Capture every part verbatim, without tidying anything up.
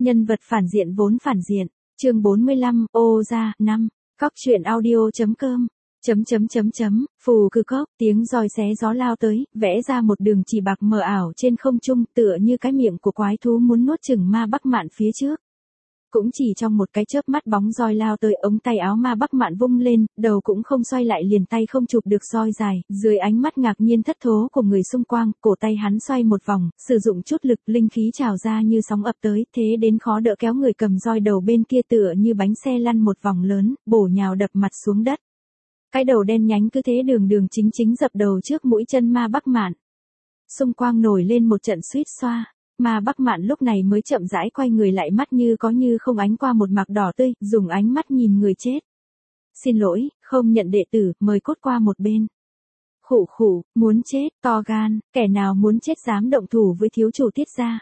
Nhân vật phản diện vốn phản diện. Chương bốn mươi lăm, ô ra, năm. Cóc truyện audio.com. Chấm chấm chấm chấm, phù cư cốc, tiếng roi xé gió lao tới, vẽ ra một đường chỉ bạc mờ ảo trên không trung, tựa như cái miệng của quái thú muốn nuốt chửng Ma Bắc Mạn phía trước. Cũng chỉ trong một cái chớp mắt bóng roi lao tới, ống tay áo Ma Bắc Mạn vung lên, đầu cũng không xoay lại liền tay không chụp được roi dài, dưới ánh mắt ngạc nhiên thất thố của người xung quanh, cổ tay hắn xoay một vòng, sử dụng chút lực, linh khí trào ra như sóng ập tới, thế đến khó đỡ kéo người cầm roi đầu bên kia tựa như bánh xe lăn một vòng lớn, bổ nhào đập mặt xuống đất. Cái đầu đen nhánh cứ thế đường đường chính chính dập đầu trước mũi chân Ma Bắc Mạn. Xung quanh nổi lên một trận suýt xoa. Ma Bắc Mạn lúc này mới chậm rãi quay người lại, mắt như có như không ánh qua một mạc đỏ tươi, dùng ánh mắt nhìn người chết. Xin lỗi, không nhận đệ tử, mời cút qua một bên. Khụ khụ, muốn chết, to gan, kẻ nào muốn chết dám động thủ với thiếu chủ Tiết gia.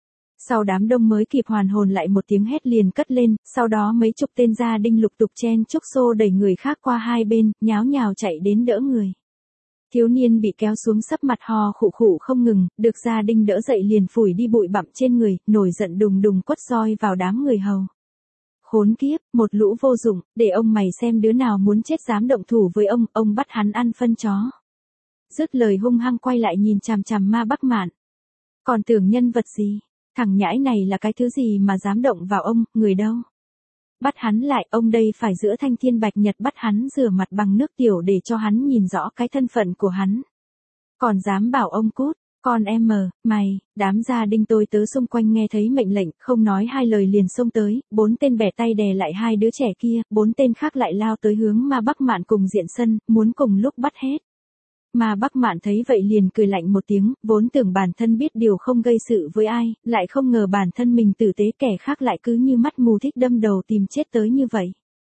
Sau đám đông mới kịp hoàn hồn lại một tiếng hét liền cất lên, sau đó mấy chục tên gia đinh lục tục chen chúc xô đẩy người khác qua hai bên, nháo nhào chạy đến đỡ người. Thiếu niên bị kéo xuống sấp mặt ho khụ khụ không ngừng, được gia đinh đỡ dậy liền phủi đi bụi bặm trên người, nổi giận đùng đùng quất roi vào đám người hầu. Khốn kiếp, một lũ vô dụng, để ông mày xem đứa nào muốn chết dám động thủ với ông, ông bắt hắn ăn phân chó. Dứt lời hung hăng quay lại nhìn chằm chằm Ma Bắc Mạn. Còn tưởng nhân vật gì? Thằng nhãi này là cái thứ gì mà dám động vào ông, người đâu? Bắt hắn lại, ông đây phải giữa thanh thiên bạch nhật bắt hắn rửa mặt bằng nước tiểu để cho hắn nhìn rõ cái thân phận của hắn. Còn dám bảo ông cút, con em mờ, mày, đám gia đinh tôi tớ xung quanh nghe thấy mệnh lệnh, không nói hai lời liền xông tới, bốn tên bẻ tay đè lại hai đứa trẻ kia, bốn tên khác lại lao tới hướng Ma Bắc Mạn cùng diện sân, muốn cùng lúc bắt hết. Ma Bắc Mạn thấy vậy liền cười lạnh một tiếng, vốn tưởng bản thân biết điều không gây sự với ai, lại không ngờ bản thân mình tử tế, kẻ khác lại cứ như mắt mù thích đâm đầu tìm chết tới như vậy.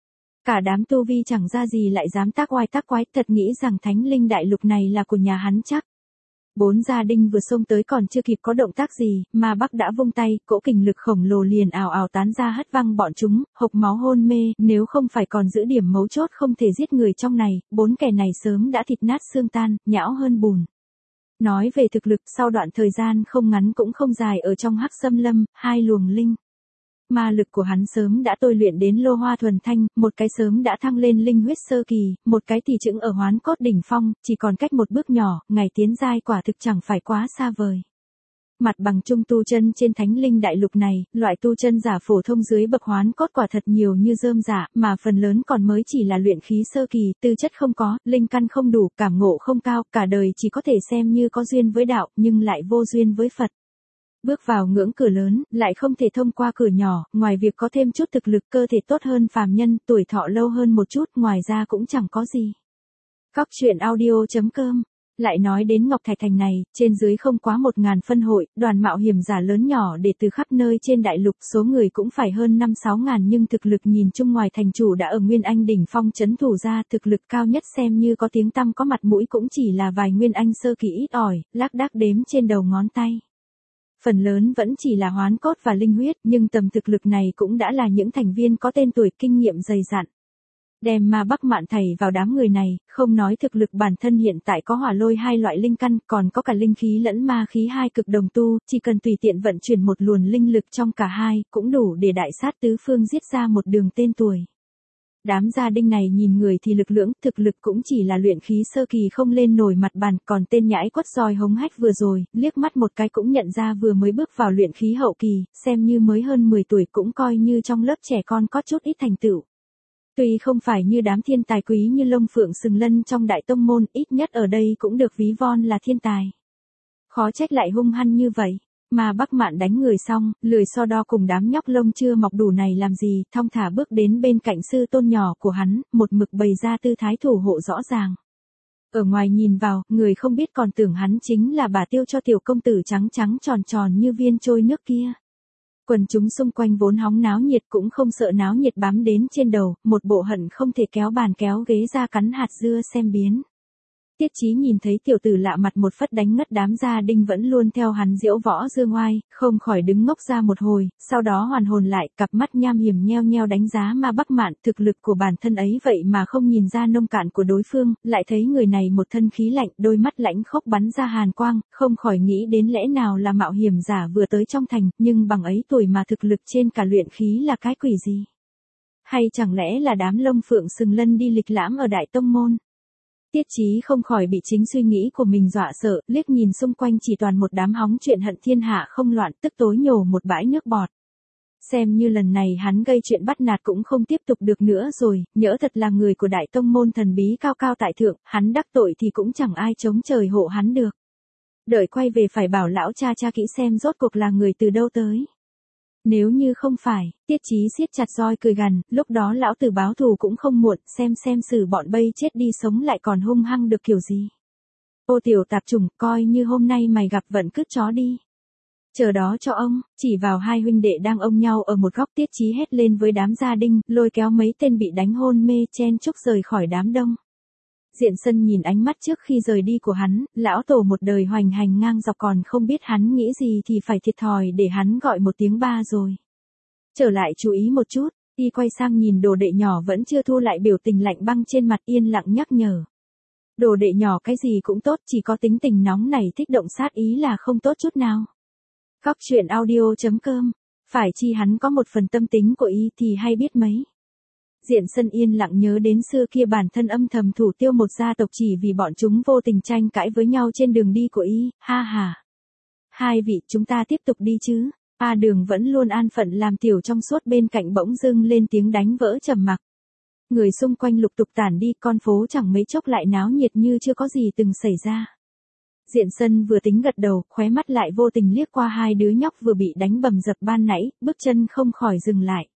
Cả đám tu vi chẳng ra gì lại dám tác oai tác quái, thật nghĩ rằng thánh linh đại lục này là của nhà hắn chắc. Bốn gia đinh vừa xông tới còn chưa kịp có động tác gì, Ma Bắc đã vung tay, cỗ kình lực khổng lồ liền ào ào tán ra hất văng bọn chúng, hộc máu hôn mê, nếu không phải còn giữ điểm mấu chốt không thể giết người trong này, bốn kẻ này sớm đã thịt nát xương tan, nhão hơn bùn. Nói về thực lực, sau đoạn thời gian không ngắn cũng không dài ở trong Hắc Xâm Lâm, hai luồng linh ma lực của hắn sớm đã tôi luyện đến lô hoa thuần thanh, một cái sớm đã thăng lên linh huyết sơ kỳ, một cái thì chững ở hoán cốt đỉnh phong, chỉ còn cách một bước nhỏ, ngày tiến giai quả thực chẳng phải quá xa vời. Mặt bằng chung tu chân trên thánh linh đại lục này, loại tu chân giả phổ thông dưới bậc hoán cốt quả thật nhiều như rơm rạ, mà phần lớn còn mới chỉ là luyện khí sơ kỳ, tư chất không có, linh căn không đủ, cảm ngộ không cao, cả đời chỉ có thể xem như có duyên với đạo, nhưng lại vô duyên với Phật. Bước vào ngưỡng cửa lớn, lại không thể thông qua cửa nhỏ, ngoài việc có thêm chút thực lực, cơ thể tốt hơn phàm nhân, tuổi thọ lâu hơn một chút, ngoài ra cũng chẳng có gì. Cóc truyện audio.com. Lại nói đến Ngọc Thạch Thành này, trên dưới không quá một ngàn phân hội, đoàn mạo hiểm giả lớn nhỏ để từ khắp nơi trên đại lục, số người cũng phải hơn năm sáu ngàn, nhưng thực lực nhìn chung ngoài thành chủ đã ở Nguyên Anh đỉnh phong trấn thủ ra, thực lực cao nhất xem như có tiếng tăm có mặt mũi cũng chỉ là vài Nguyên Anh sơ kỳ ít ỏi, lác đác đếm trên đầu ngón tay. Phần lớn vẫn chỉ là hoán cốt và linh huyết, nhưng tầm thực lực này cũng đã là những thành viên có tên tuổi, kinh nghiệm dày dặn. Đem Ma Bắc Mạn thảy vào đám người này, không nói thực lực bản thân hiện tại có hỏa lôi hai loại linh căn, còn có cả linh khí lẫn ma khí hai cực đồng tu, chỉ cần tùy tiện vận chuyển một luồn linh lực trong cả hai, cũng đủ để đại sát tứ phương giết ra một đường tên tuổi. Đám gia đinh này nhìn người thì lực lưỡng, thực lực cũng chỉ là luyện khí sơ kỳ không lên nổi mặt bàn, còn tên nhãi quất roi hống hách vừa rồi, liếc mắt một cái cũng nhận ra vừa mới bước vào luyện khí hậu kỳ, xem như mới hơn mười tuổi cũng coi như trong lớp trẻ con có chút ít thành tựu. Tuy không phải như đám thiên tài quý như Long Phượng Sừng Lân trong đại tông môn, ít nhất ở đây cũng được ví von là thiên tài. Khó trách lại hung hăng như vậy. Mà Bắc Mạn đánh người xong, lười so đo cùng đám nhóc lông chưa mọc đủ này làm gì, thong thả bước đến bên cạnh sư tôn nhỏ của hắn, một mực bày ra tư thái thủ hộ rõ ràng. Ở ngoài nhìn vào, người không biết còn tưởng hắn chính là bà tiêu cho tiểu công tử trắng trắng tròn tròn như viên trôi nước kia. Quần chúng xung quanh vốn hóng náo nhiệt cũng không sợ náo nhiệt bám đến trên đầu, một bộ hận không thể kéo bàn kéo ghế ra cắn hạt dưa xem biến. Tiết Chí nhìn thấy tiểu tử lạ mặt một phất đánh ngất đám gia đình vẫn luôn theo hắn diễu võ dương oai, không khỏi đứng ngốc ra một hồi, sau đó hoàn hồn lại, cặp mắt nham hiểm nheo nheo đánh giá Ma Bắc Mạn, thực lực của bản thân ấy vậy mà không nhìn ra nông cạn của đối phương, lại thấy người này một thân khí lạnh, đôi mắt lãnh khốc bắn ra hàn quang, không khỏi nghĩ đến lẽ nào là mạo hiểm giả vừa tới trong thành, nhưng bằng ấy tuổi mà thực lực trên cả luyện khí là cái quỷ gì? Hay chẳng lẽ là đám lông phượng sừng lân đi lịch lãm ở Đại Tông Môn? Tiết Chí không khỏi bị chính suy nghĩ của mình dọa sợ, liếc nhìn xung quanh chỉ toàn một đám hóng chuyện hận thiên hạ không loạn, tức tối nhổ một bãi nước bọt. Xem như lần này hắn gây chuyện bắt nạt cũng không tiếp tục được nữa rồi, nhỡ thật là người của Đại Tông Môn thần bí cao cao tại thượng, hắn đắc tội thì cũng chẳng ai chống trời hộ hắn được. Đợi quay về phải bảo lão cha cha kỹ xem rốt cuộc là người từ đâu tới. Nếu như không phải, Tiết Chí siết chặt roi cười gằn, lúc đó lão tử báo thù cũng không muộn, xem xem xử bọn bây chết đi sống lại còn hung hăng được kiểu gì. Ô tiểu tạp chủng, coi như hôm nay mày gặp vận cứt chó đi. Chờ đó cho ông, chỉ vào hai huynh đệ đang ôm nhau ở một góc. Tiết Chí hét lên với đám gia đình, lôi kéo mấy tên bị đánh hôn mê chen chúc rời khỏi đám đông. Diện Sân nhìn ánh mắt trước khi rời đi của hắn, lão tổ một đời hoành hành ngang dọc còn không biết hắn nghĩ gì thì phải thiệt thòi để hắn gọi một tiếng ba rồi. Trở lại chú ý một chút, y quay sang nhìn đồ đệ nhỏ vẫn chưa thu lại biểu tình lạnh băng trên mặt, yên lặng nhắc nhở. Đồ đệ nhỏ cái gì cũng tốt, chỉ có tính tình nóng này thích động sát ý là không tốt chút nào. Góc truyện audio chấm com, phải chi hắn có một phần tâm tính của y thì hay biết mấy. Diện Sân yên lặng nhớ đến xưa kia bản thân âm thầm thủ tiêu một gia tộc chỉ vì bọn chúng vô tình tranh cãi với nhau trên đường đi của y, ha ha. Hai vị, chúng ta tiếp tục đi chứ. A Đường vẫn luôn an phận làm tiểu trong suốt bên cạnh bỗng dưng lên tiếng đánh vỡ trầm mặc. Người xung quanh lục tục tản đi, con phố chẳng mấy chốc lại náo nhiệt như chưa có gì từng xảy ra. Diện Sân vừa tính gật đầu, khóe mắt lại vô tình liếc qua hai đứa nhóc vừa bị đánh bầm dập ban nãy, bước chân không khỏi dừng lại.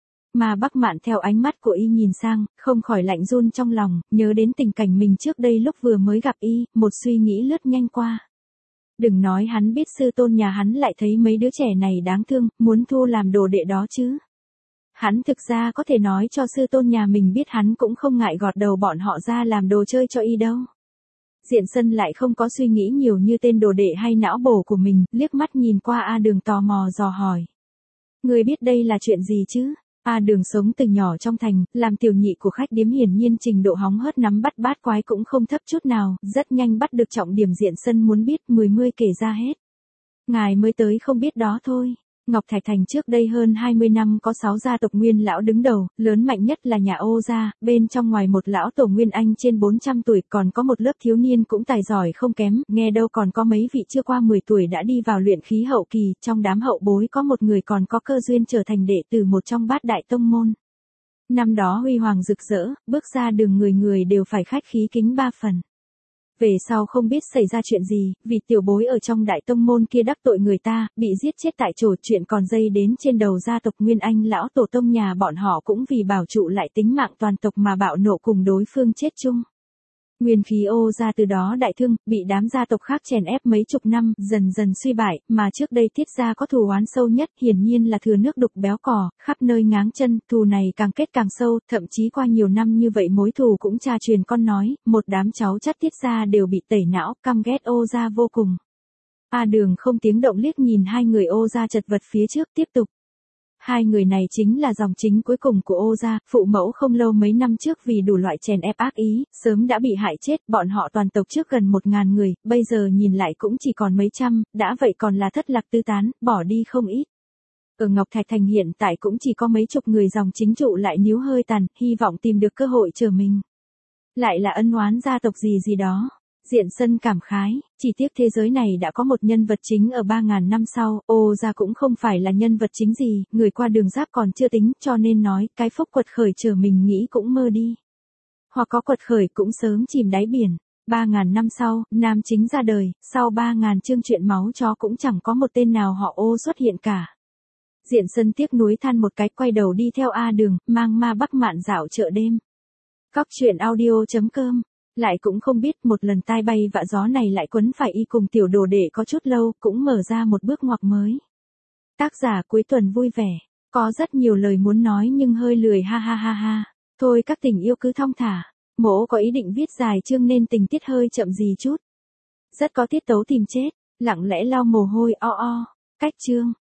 Mà Bắc Mạn theo ánh mắt của y nhìn sang, không khỏi lạnh run trong lòng, nhớ đến tình cảnh mình trước đây lúc vừa mới gặp y, một suy nghĩ lướt nhanh qua. Đừng nói hắn biết sư tôn nhà hắn lại thấy mấy đứa trẻ này đáng thương, muốn thu làm đồ đệ đó chứ. Hắn thực ra có thể nói cho sư tôn nhà mình biết hắn cũng không ngại gọt đầu bọn họ ra làm đồ chơi cho y đâu. Diện Sân lại không có suy nghĩ nhiều như tên đồ đệ hay não bổ của mình, liếc mắt nhìn qua A Đường tò mò dò hỏi. Người biết đây là chuyện gì chứ? A Đường sống từ nhỏ trong thành, làm tiểu nhị của khách điếm hiển nhiên trình độ hóng hớt nắm bắt bát quái cũng không thấp chút nào, rất nhanh bắt được trọng điểm Diện Sân muốn biết, mười mươi kể ra hết. Ngài mới tới không biết đó thôi. Ngọc Thạch Thành trước đây hơn hai mươi năm có sáu gia tộc nguyên lão đứng đầu, lớn mạnh nhất là nhà Ô gia, bên trong ngoài một lão tổ Nguyên Anh trên bốn trăm tuổi, còn có một lớp thiếu niên cũng tài giỏi không kém, nghe đâu còn có mấy vị chưa qua mười tuổi đã đi vào luyện khí hậu kỳ, trong đám hậu bối có một người còn có cơ duyên trở thành đệ tử một trong bát đại tông môn. Năm đó huy hoàng rực rỡ, bước ra đường người người đều phải khách khí kính ba phần. Về sau không biết xảy ra chuyện gì, vì tiểu bối ở trong đại tông môn kia đắc tội người ta, bị giết chết tại chỗ, chuyện còn dây đến trên đầu gia tộc Nguyên Anh lão tổ tông nhà bọn họ cũng vì bảo trụ lại tính mạng toàn tộc mà bạo nộ cùng đối phương chết chung. Nguyên khí Ô gia từ đó đại thương, bị đám gia tộc khác chèn ép mấy chục năm, dần dần suy bại, mà trước đây Tiết gia có thù oán sâu nhất, hiển nhiên là thừa nước đục béo cò, khắp nơi ngáng chân, thù này càng kết càng sâu, thậm chí qua nhiều năm như vậy mối thù cũng cha truyền con nói, một đám cháu chắt Tiết gia đều bị tẩy não, căm ghét Ô gia vô cùng. A Đường không tiếng động liếc nhìn hai người Ô gia chật vật phía trước, tiếp tục. Hai người này chính là dòng chính cuối cùng của Ô gia, phụ mẫu không lâu mấy năm trước vì đủ loại chèn ép ác ý, sớm đã bị hại chết, bọn họ toàn tộc trước gần một ngàn người, bây giờ nhìn lại cũng chỉ còn mấy trăm, đã vậy còn là thất lạc tư tán, bỏ đi không ít. Ở Ngọc Thạch Thành hiện tại cũng chỉ có mấy chục người dòng chính trụ lại níu hơi tàn, hy vọng tìm được cơ hội trở mình. Lại là ân oán gia tộc gì gì đó. Diện Sân cảm khái, chỉ tiếc thế giới này đã có một nhân vật chính ở ba ngàn năm sau, Ô gia cũng không phải là nhân vật chính gì, người qua đường giáp còn chưa tính, cho nên nói, cái phúc quật khởi chờ mình nghĩ cũng mơ đi. Hoặc có quật khởi cũng sớm chìm đáy biển. Ba ngàn năm sau, nam chính ra đời, sau ba ngàn chương chuyện máu chó cũng chẳng có một tên nào họ Ô xuất hiện cả. Diện Sân tiếc nuối than một cái, quay đầu đi theo A Đường, mang Ma Bắc Mạn dạo chợ đêm. Góc truyện audio chấm com. Lại cũng không biết một lần tai bay vạ gió này lại quấn phải y cùng tiểu đồ đệ có chút lâu, cũng mở ra một bước ngoặt mới. Tác giả cuối tuần vui vẻ, có rất nhiều lời muốn nói nhưng hơi lười ha ha ha ha. Thôi các tình yêu cứ thong thả. Mỗ có ý định viết dài chương nên tình tiết hơi chậm gì chút. Rất có tiết tấu tìm chết, lặng lẽ lau mồ hôi o o. Cách chương.